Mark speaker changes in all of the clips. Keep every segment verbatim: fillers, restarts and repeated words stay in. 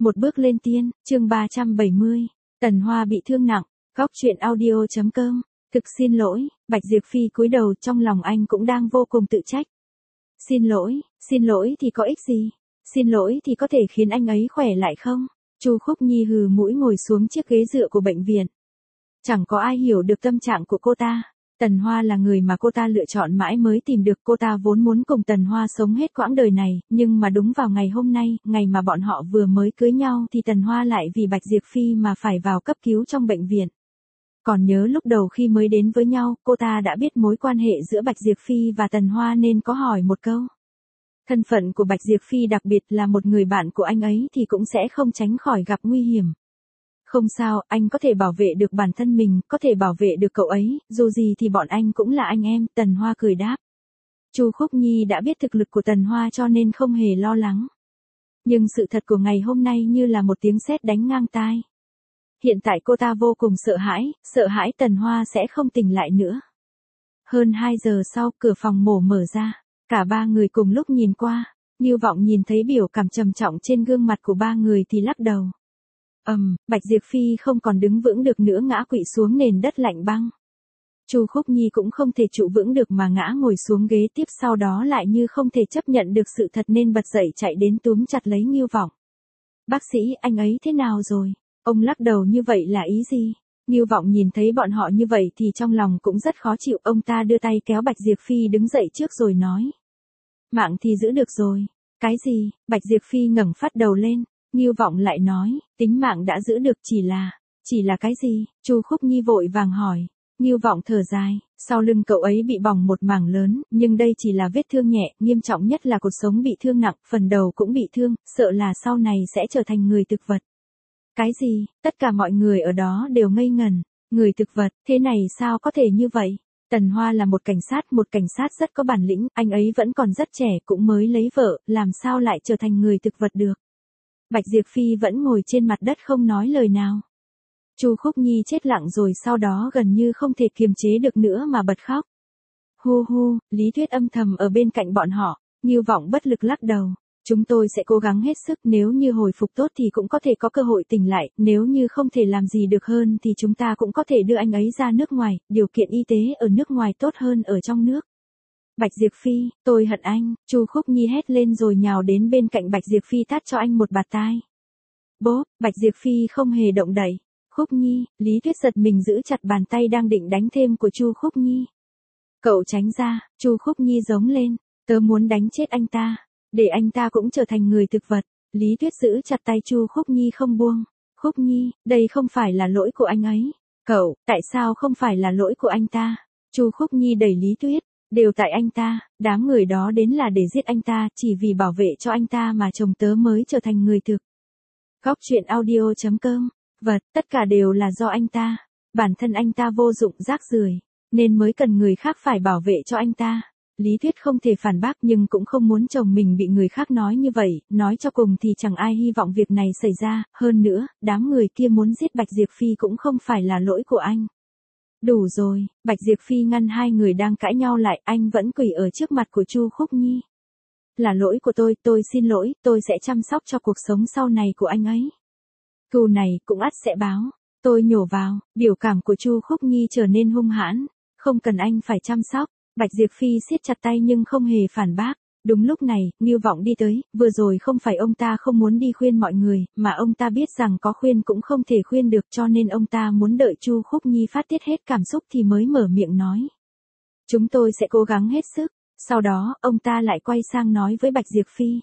Speaker 1: Một bước lên tiên, chương ba trăm bảy mươi. Tần Hoa bị thương nặng. Góc truyện audio chấm com. Thực xin lỗi, Bạch Diệp Phi cúi đầu, trong lòng anh cũng đang vô cùng tự trách. Xin lỗi, xin lỗi thì có ích gì? Xin lỗi thì có thể khiến anh ấy khỏe lại không? Chu Khúc Nhi hừ mũi ngồi xuống chiếc ghế dựa của bệnh viện. Chẳng có ai hiểu được tâm trạng của cô ta. Tần Hoa là người mà cô ta lựa chọn mãi mới tìm được, cô ta vốn muốn cùng Tần Hoa sống hết quãng đời này, nhưng mà đúng vào ngày hôm nay, ngày mà bọn họ vừa mới cưới nhau thì Tần Hoa lại vì Bạch Diệp Phi mà phải vào cấp cứu trong bệnh viện. Còn nhớ lúc đầu khi mới đến với nhau, cô ta đã biết mối quan hệ giữa Bạch Diệp Phi và Tần Hoa nên có hỏi một câu. Thân phận của Bạch Diệp Phi đặc biệt là một người bạn của anh ấy thì cũng sẽ không tránh khỏi gặp nguy hiểm. Không sao, anh có thể bảo vệ được bản thân mình, có thể bảo vệ được cậu ấy, dù gì thì bọn anh cũng là anh em, Tần Hoa cười đáp. Chu Khúc Nhi đã biết thực lực của Tần Hoa cho nên không hề lo lắng. Nhưng sự thật của ngày hôm nay như là một tiếng sét đánh ngang tai. Hiện tại cô ta vô cùng sợ hãi, sợ hãi Tần Hoa sẽ không tỉnh lại nữa. Hơn hai giờ sau, cửa phòng mổ mở ra, cả ba người cùng lúc nhìn qua, Ngưu Vọng nhìn thấy biểu cảm trầm trọng trên gương mặt của ba người thì lắc đầu. Ầm, um, Bạch Diệp Phi không còn đứng vững được nữa, ngã quỵ xuống nền đất lạnh băng. Chu Khúc Nhi cũng không thể trụ vững được mà ngã ngồi xuống ghế, tiếp sau đó lại như không thể chấp nhận được sự thật nên bật dậy chạy đến túm chặt lấy Ngưu Vọng. Bác sĩ, anh ấy thế nào rồi? Ông lắc đầu như vậy là ý gì? Ngưu Vọng nhìn thấy bọn họ như vậy thì trong lòng cũng rất khó chịu, ông ta đưa tay kéo Bạch Diệp Phi đứng dậy trước rồi nói. Mạng thì giữ được rồi. Cái gì? Bạch Diệp Phi ngẩng phát đầu lên. Ngưu Vọng lại nói, tính mạng đã giữ được, chỉ là, chỉ là cái gì? Chu Khúc Nhi vội vàng hỏi. Ngưu Vọng thở dài, sau lưng cậu ấy bị bỏng một mảng lớn, nhưng đây chỉ là vết thương nhẹ, nghiêm trọng nhất là cột sống bị thương nặng, phần đầu cũng bị thương, sợ là sau này sẽ trở thành người thực vật. Cái gì? Tất cả mọi người ở đó đều ngây ngẩn. Người thực vật, thế này sao có thể như vậy? Tần Hoa là một cảnh sát, một cảnh sát rất có bản lĩnh, anh ấy vẫn còn rất trẻ, cũng mới lấy vợ, làm sao lại trở thành người thực vật được? Bạch Diệp Phi vẫn ngồi trên mặt đất không nói lời nào. Chu Khúc Nhi chết lặng rồi sau đó gần như không thể kiềm chế được nữa mà bật khóc. Hu hu, Lý Tuyết âm thầm ở bên cạnh bọn họ, Ngưu Vọng bất lực lắc đầu. Chúng tôi sẽ cố gắng hết sức, nếu như hồi phục tốt thì cũng có thể có cơ hội tỉnh lại, nếu như không thể làm gì được hơn thì chúng ta cũng có thể đưa anh ấy ra nước ngoài, điều kiện y tế ở nước ngoài tốt hơn ở trong nước. Bạch Diệp Phi, tôi hận anh, Chu Khúc Nhi hét lên rồi nhào đến bên cạnh Bạch Diệp Phi tát cho anh một bạt tai. Bố, Bạch Diệp Phi không hề động đậy. Khúc Nhi, Lý Tuyết giật mình giữ chặt bàn tay đang định đánh thêm của Chu Khúc Nhi. Cậu tránh ra, Chu Khúc Nhi giống lên, tớ muốn đánh chết anh ta, để anh ta cũng trở thành người thực vật. Lý Tuyết giữ chặt tay Chu Khúc Nhi không buông. Khúc Nhi, đây không phải là lỗi của anh ấy. Cậu, tại sao không phải là lỗi của anh ta? Chu Khúc Nhi đẩy Lý Tuyết. Đều tại anh ta, đám người đó đến là để giết anh ta, chỉ vì bảo vệ cho anh ta mà chồng tớ mới trở thành người thực. Góc truyện audio chấm com. Vật, tất cả đều là do anh ta. Bản thân anh ta vô dụng rác rưởi, nên mới cần người khác phải bảo vệ cho anh ta. Lý Tuyết không thể phản bác nhưng cũng không muốn chồng mình bị người khác nói như vậy, nói cho cùng thì chẳng ai hy vọng việc này xảy ra, hơn nữa, đám người kia muốn giết Bạch Diệp Phi cũng không phải là lỗi của anh. Đủ rồi, Bạch Diệp Phi ngăn hai người đang cãi nhau lại, anh vẫn quỳ ở trước mặt của Chu Khúc Nhi. Là lỗi của tôi, tôi xin lỗi, tôi sẽ chăm sóc cho cuộc sống sau này của anh ấy. Cừu này cũng ắt sẽ báo, tôi nhổ vào, biểu cảm của Chu Khúc Nhi trở nên hung hãn, không cần anh phải chăm sóc. Bạch Diệp Phi siết chặt tay nhưng không hề phản bác. Đúng lúc này, Ngưu Vọng đi tới, vừa rồi không phải ông ta không muốn đi khuyên mọi người, mà ông ta biết rằng có khuyên cũng không thể khuyên được cho nên ông ta muốn đợi Chu Khúc Nhi phát tiết hết cảm xúc thì mới mở miệng nói. Chúng tôi sẽ cố gắng hết sức. Sau đó, ông ta lại quay sang nói với Bạch Diệp Phi.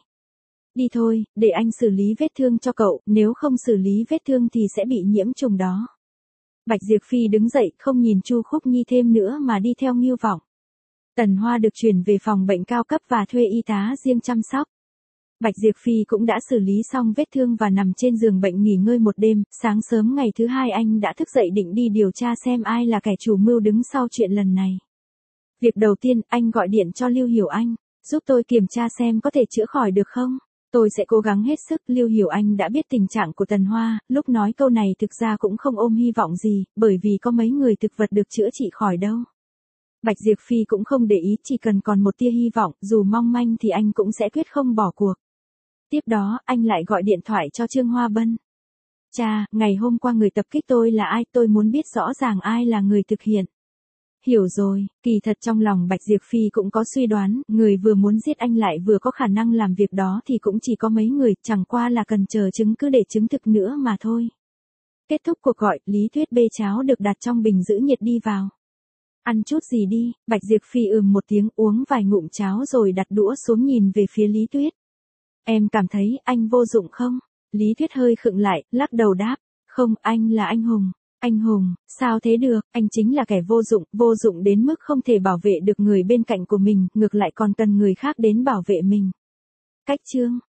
Speaker 1: Đi thôi, để anh xử lý vết thương cho cậu, nếu không xử lý vết thương thì sẽ bị nhiễm trùng đó. Bạch Diệp Phi đứng dậy không nhìn Chu Khúc Nhi thêm nữa mà đi theo Ngưu Vọng. Tần Hoa được chuyển về phòng bệnh cao cấp và thuê y tá riêng chăm sóc. Bạch Diệp Phi cũng đã xử lý xong vết thương và nằm trên giường bệnh nghỉ ngơi một đêm, sáng sớm ngày thứ hai anh đã thức dậy định đi điều tra xem ai là kẻ chủ mưu đứng sau chuyện lần này. Việc đầu tiên, anh gọi điện cho Lưu Hiểu Anh, giúp tôi kiểm tra xem có thể chữa khỏi được không? Tôi sẽ cố gắng hết sức. Lưu Hiểu Anh đã biết tình trạng của Tần Hoa, lúc nói câu này thực ra cũng không ôm hy vọng gì, bởi vì có mấy người thực vật được chữa trị khỏi đâu. Bạch Diệp Phi cũng không để ý, chỉ cần còn một tia hy vọng, dù mong manh thì anh cũng sẽ quyết không bỏ cuộc. Tiếp đó, anh lại gọi điện thoại cho Trương Hoa Bân. Cha, ngày hôm qua người tập kích tôi là ai, tôi muốn biết rõ ràng ai là người thực hiện. Hiểu rồi, kỳ thật trong lòng Bạch Diệp Phi cũng có suy đoán, người vừa muốn giết anh lại vừa có khả năng làm việc đó thì cũng chỉ có mấy người, chẳng qua là cần chờ chứng cứ để chứng thực nữa mà thôi. Kết thúc cuộc gọi, Lý Tuyết bê cháo được đặt trong bình giữ nhiệt đi vào. Ăn chút gì đi, Bạch Diệp Phi ừm một tiếng uống vài ngụm cháo rồi đặt đũa xuống nhìn về phía Lý Tuyết. Em cảm thấy anh vô dụng không? Lý Tuyết hơi khựng lại, lắc đầu đáp. Không, anh là anh hùng. Anh hùng, sao thế được, anh chính là kẻ vô dụng, vô dụng đến mức không thể bảo vệ được người bên cạnh của mình, ngược lại còn cần người khác đến bảo vệ mình. Cách chương